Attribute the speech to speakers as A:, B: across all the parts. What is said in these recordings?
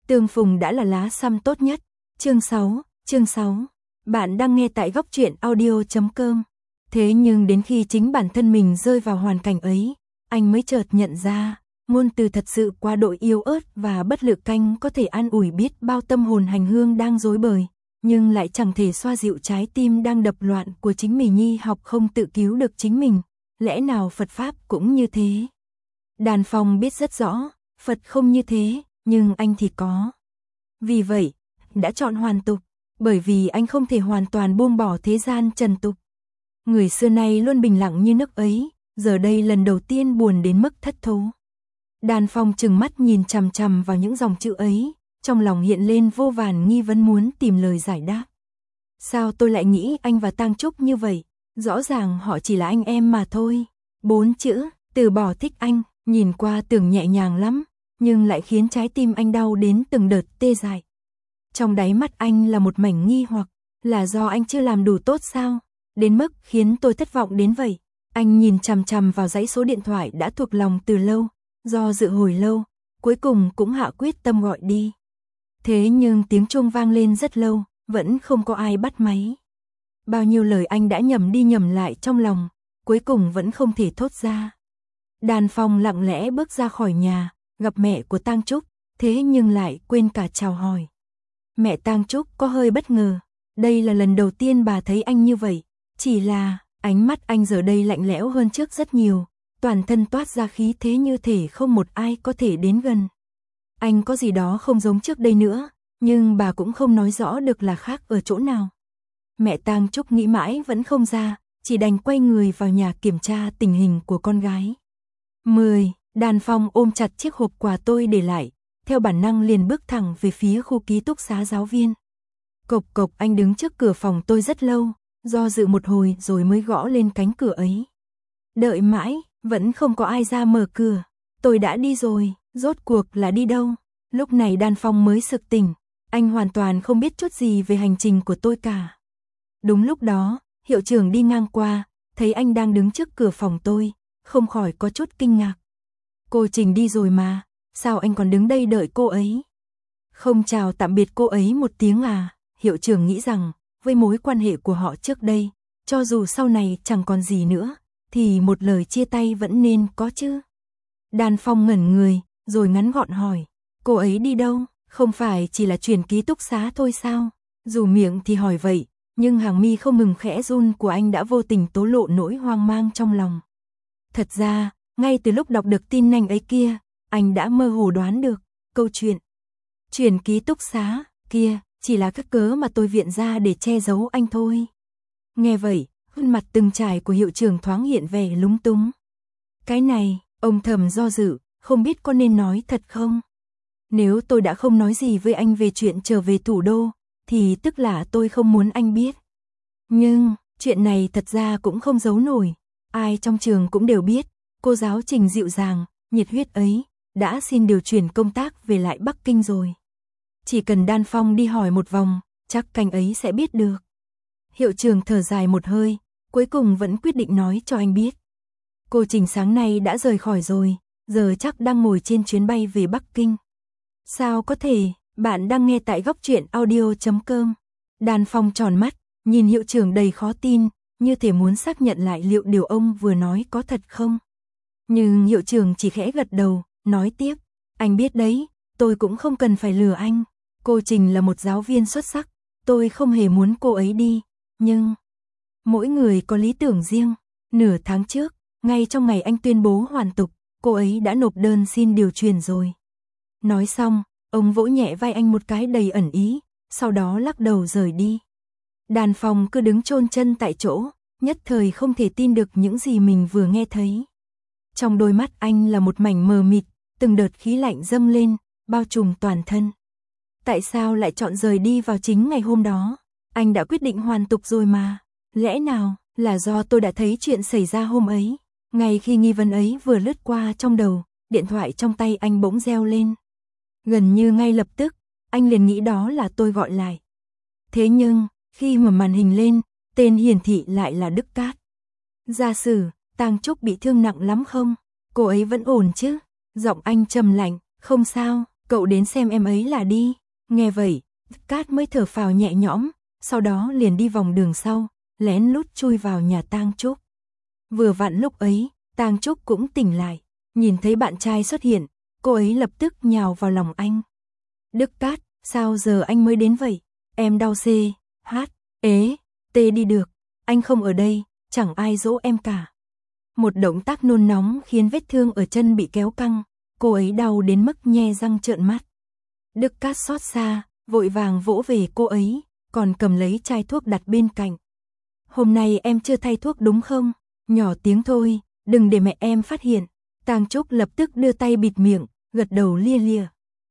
A: Tương phùng đã là lá xăm tốt nhất. Chương 6. Bạn đang nghe tại góc truyện audio.com. Thế nhưng đến khi chính bản thân mình rơi vào hoàn cảnh ấy, anh mới chợt nhận ra, ngôn từ thật sự quá độ yếu ớt và bất lực canh có thể an ủi biết bao tâm hồn hành hương đang rối bời, nhưng lại chẳng thể xoa dịu trái tim đang đập loạn của chính mình. Nhi học không tự cứu được chính mình, lẽ nào Phật Pháp cũng như thế? Đàn Phong biết rất rõ, Phật không như thế, nhưng anh thì có. Vì vậy, đã chọn hoàn tục, bởi vì anh không thể hoàn toàn buông bỏ thế gian trần tục. Người xưa nay luôn bình lặng như nước ấy, giờ đây lần đầu tiên buồn đến mức thất thố. Đàn Phong trừng mắt nhìn chằm chằm vào những dòng chữ ấy, trong lòng hiện lên vô vàn nghi vấn muốn tìm lời giải đáp. Sao tôi lại nghĩ anh và Tang Trúc như vậy? Rõ ràng họ chỉ là anh em mà thôi. 4 chữ, từ bỏ thích anh, nhìn qua tưởng nhẹ nhàng lắm, nhưng lại khiến trái tim anh đau đến từng đợt tê dại. Trong đáy mắt anh là một mảnh nghi hoặc, là do anh chưa làm đủ tốt sao? Đến mức khiến tôi thất vọng đến vậy. Anh nhìn chằm chằm vào dãy số điện thoại đã thuộc lòng từ lâu, do dự hồi lâu, cuối cùng cũng hạ quyết tâm gọi đi. Thế nhưng tiếng chuông vang lên rất lâu, vẫn không có ai bắt máy. Bao nhiêu lời anh đã nhẩm đi nhẩm lại trong lòng, cuối cùng vẫn không thể thốt ra. Đàn Phong lặng lẽ bước ra khỏi nhà, gặp mẹ của Tang Trúc, thế nhưng lại quên cả chào hỏi. Mẹ Tang Trúc có hơi bất ngờ, đây là lần đầu tiên bà thấy anh như vậy, chỉ là ánh mắt anh giờ đây lạnh lẽo hơn trước rất nhiều, toàn thân toát ra khí thế như thể không một ai có thể đến gần. Anh có gì đó không giống trước đây nữa, nhưng bà cũng không nói rõ được là khác ở chỗ nào. Mẹ Tang Trúc nghĩ mãi vẫn không ra, chỉ đành quay người vào nhà kiểm tra tình hình của con gái. 10. Đàn Phong ôm chặt chiếc hộp quà tôi để lại, theo bản năng liền bước thẳng về phía khu ký túc xá giáo viên. Cộc cộc, anh đứng trước cửa phòng tôi rất lâu, do dự một hồi rồi mới gõ lên cánh cửa ấy. Đợi mãi, vẫn không có ai ra mở cửa. Tôi đã đi rồi, rốt cuộc là đi đâu? Lúc này Đàn Phong mới sực tỉnh, anh hoàn toàn không biết chút gì về hành trình của tôi cả. Đúng lúc đó, hiệu trưởng đi ngang qua, thấy anh đang đứng trước cửa phòng tôi, không khỏi có chút kinh ngạc. Cô Trình đi rồi mà, sao anh còn đứng đây đợi cô ấy? Không chào tạm biệt cô ấy một tiếng à? Hiệu trưởng nghĩ rằng, với mối quan hệ của họ trước đây, cho dù sau này chẳng còn gì nữa, thì một lời chia tay vẫn nên có chứ. Đàn Phong ngẩn người, rồi ngắn gọn hỏi, cô ấy đi đâu? Không phải chỉ là chuyển ký túc xá thôi sao? Dù miệng thì hỏi vậy, nhưng hàng mi không ngừng khẽ run của anh đã vô tình tố lộ nỗi hoang mang trong lòng. Thật ra, ngay từ lúc đọc được tin nhanh ấy kia, anh đã mơ hồ đoán được, câu chuyện chuyển ký túc xá kia chỉ là các cớ mà tôi viện ra để che giấu anh thôi. Nghe vậy, khuôn mặt từng trải của hiệu trưởng thoáng hiện vẻ lúng túng. Cái này, ông thầm do dự, không biết có nên nói thật không? Nếu tôi đã không nói gì với anh về chuyện trở về thủ đô, thì tức là tôi không muốn anh biết. Nhưng, chuyện này thật ra cũng không giấu nổi. Ai trong trường cũng đều biết, cô giáo Trình dịu dàng, nhiệt huyết ấy, đã xin điều chuyển công tác về lại Bắc Kinh rồi. Chỉ cần Đan Phong đi hỏi một vòng, chắc canh ấy sẽ biết được. Hiệu trưởng thở dài một hơi, cuối cùng vẫn quyết định nói cho anh biết. Cô Trình sáng nay đã rời khỏi rồi, giờ chắc đang ngồi trên chuyến bay về Bắc Kinh. Sao có thể, bạn đang nghe tại góc truyện audio.com. Đan Phong tròn mắt, nhìn hiệu trưởng đầy khó tin, như thể muốn xác nhận lại liệu điều ông vừa nói có thật không. Nhưng hiệu trưởng chỉ khẽ gật đầu, nói tiếp, anh biết đấy, tôi cũng không cần phải lừa anh. Cô Trình là một giáo viên xuất sắc, tôi không hề muốn cô ấy đi, nhưng mỗi người có lý tưởng riêng. Nửa tháng trước, ngay trong ngày anh tuyên bố hoàn tục, cô ấy đã nộp đơn xin điều chuyển rồi. Nói xong, ông vỗ nhẹ vai anh một cái đầy ẩn ý, sau đó lắc đầu rời đi. Đàn Phong cứ đứng chôn chân tại chỗ, nhất thời không thể tin được những gì mình vừa nghe thấy. Trong đôi mắt anh là một mảnh mờ mịt, từng đợt khí lạnh dâng lên, bao trùm toàn thân. Tại sao lại chọn rời đi vào chính ngày hôm đó? Anh đã quyết định hoàn tục rồi mà. Lẽ nào là do tôi đã thấy chuyện xảy ra hôm ấy? Ngay khi nghi vấn ấy vừa lướt qua trong đầu, điện thoại trong tay anh bỗng reo lên. Gần như ngay lập tức, anh liền nghĩ đó là tôi gọi lại. Thế nhưng, khi mở màn hình lên, tên hiển thị lại là Đức Cát. Gia Sử, Tang Trúc bị thương nặng lắm không? Cô ấy vẫn ổn chứ? Giọng anh trầm lạnh, không sao, Cậu đến xem em ấy là đi. Nghe vậy, Đức Cát mới thở phào nhẹ nhõm, sau đó liền đi vòng đường sau, lén lút chui vào nhà Tang Trúc. Vừa vặn lúc ấy, Tang Trúc cũng tỉnh lại, nhìn thấy bạn trai xuất hiện, cô ấy lập tức nhào vào lòng anh. Đức Cát, sao giờ anh mới đến vậy? Em đau C, H, ế, T đi được, anh không ở đây, chẳng ai dỗ em cả. Một động tác nôn nóng khiến vết thương ở chân bị kéo căng, cô ấy đau đến mức nhe răng trợn mắt. Đức Cát xót xa, vội vàng vỗ về cô ấy, còn cầm lấy chai thuốc đặt bên cạnh. Hôm nay em chưa thay thuốc đúng không? Nhỏ tiếng thôi, đừng để mẹ em phát hiện. Tang Trúc lập tức đưa tay bịt miệng, gật đầu lia lịa.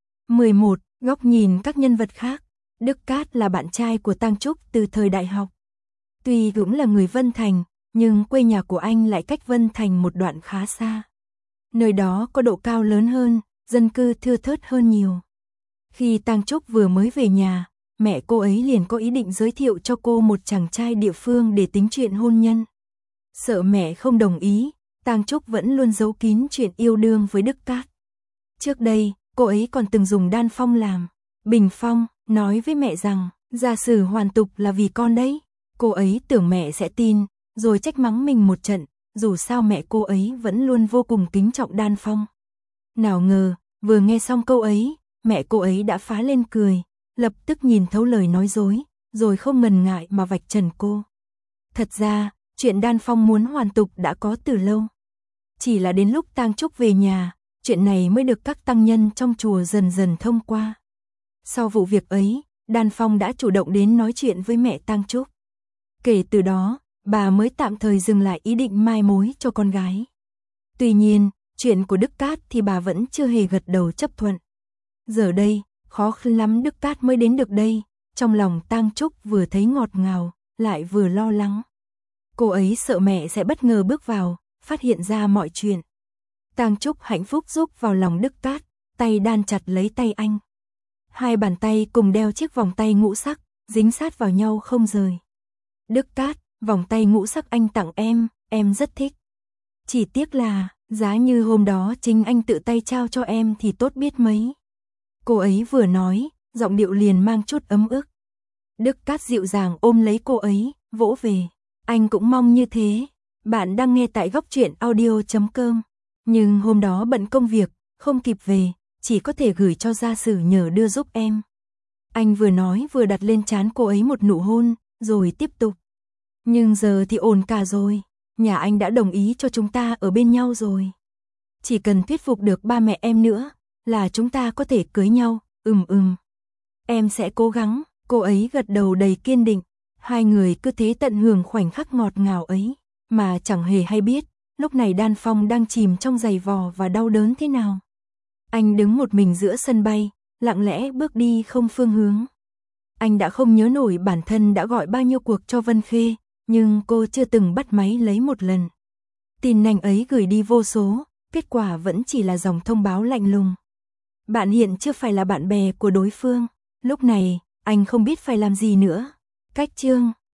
A: 11. Góc nhìn các nhân vật khác. Đức Cát là bạn trai của Tang Trúc từ thời đại học. Tuy cũng là người Vân Thành, nhưng quê nhà của anh lại cách Vân Thành một đoạn khá xa. Nơi đó có độ cao lớn hơn, dân cư thưa thớt hơn nhiều. Khi Tang Trúc vừa mới về nhà, mẹ cô ấy liền có ý định giới thiệu cho cô một chàng trai địa phương để tính chuyện hôn nhân. Sợ mẹ không đồng ý, Tang Trúc vẫn luôn giấu kín chuyện yêu đương với Đức Cát. Trước đây, cô ấy còn từng dùng đan phong làm bình phong, nói với mẹ rằng, gia sử hoàn tục là vì con đấy. Cô ấy tưởng mẹ sẽ tin, rồi trách mắng mình một trận, dù sao mẹ cô ấy vẫn luôn vô cùng kính trọng đan phong. Nào ngờ, vừa nghe xong câu ấy, mẹ cô ấy đã phá lên cười, lập tức nhìn thấu lời nói dối, rồi không ngần ngại mà vạch trần cô. Thật ra, chuyện đan phong muốn hoàn tục đã có từ lâu. Chỉ là đến lúc Tang Trúc về nhà, chuyện này mới được các tăng nhân trong chùa dần dần thông qua. Sau vụ việc ấy, đan phong đã chủ động đến nói chuyện với mẹ Tang Trúc. Kể từ đó, bà mới tạm thời dừng lại ý định mai mối cho con gái. Tuy nhiên, chuyện của Đức Cát thì bà vẫn chưa hề gật đầu chấp thuận. Giờ đây, khó khăn lắm Đức Cát mới đến được đây, trong lòng Tang Trúc vừa thấy ngọt ngào, lại vừa lo lắng. Cô ấy sợ mẹ sẽ bất ngờ bước vào, phát hiện ra mọi chuyện. Tang Trúc hạnh phúc giúp vào lòng Đức Cát, tay đan chặt lấy tay anh. Hai bàn tay cùng đeo chiếc vòng tay ngũ sắc, dính sát vào nhau không rời. Đức Cát, vòng tay ngũ sắc anh tặng em rất thích. Chỉ tiếc là, giá như hôm đó chính anh tự tay trao cho em thì tốt biết mấy. Cô ấy vừa nói, giọng điệu liền mang chút ấm ức. Đức Cát dịu dàng ôm lấy cô ấy, vỗ về. Anh cũng mong như thế. Bạn đang nghe tại Góc Truyện Audio.com. Nhưng hôm đó bận công việc, không kịp về, chỉ có thể gửi cho gia sử nhờ đưa giúp em. Anh vừa nói vừa đặt lên trán cô ấy một nụ hôn, rồi tiếp tục. Nhưng giờ thì ổn cả rồi, nhà anh đã đồng ý cho chúng ta ở bên nhau rồi. Chỉ cần thuyết phục được ba mẹ em nữa, là chúng ta có thể cưới nhau, Em sẽ cố gắng, cô ấy gật đầu đầy kiên định. Hai người cứ thế tận hưởng khoảnh khắc ngọt ngào ấy, mà chẳng hề hay biết, lúc này đan phong đang chìm trong giày vò và đau đớn thế nào. Anh đứng một mình giữa sân bay, lặng lẽ bước đi không phương hướng. Anh đã không nhớ nổi bản thân đã gọi bao nhiêu cuộc cho Vân Khê, nhưng cô chưa từng bắt máy lấy một lần. Tin nhanh ấy gửi đi vô số, kết quả vẫn chỉ là dòng thông báo lạnh lùng. Bạn hiện chưa phải là bạn bè của đối phương. Lúc này, anh không biết phải làm gì nữa. Cách chương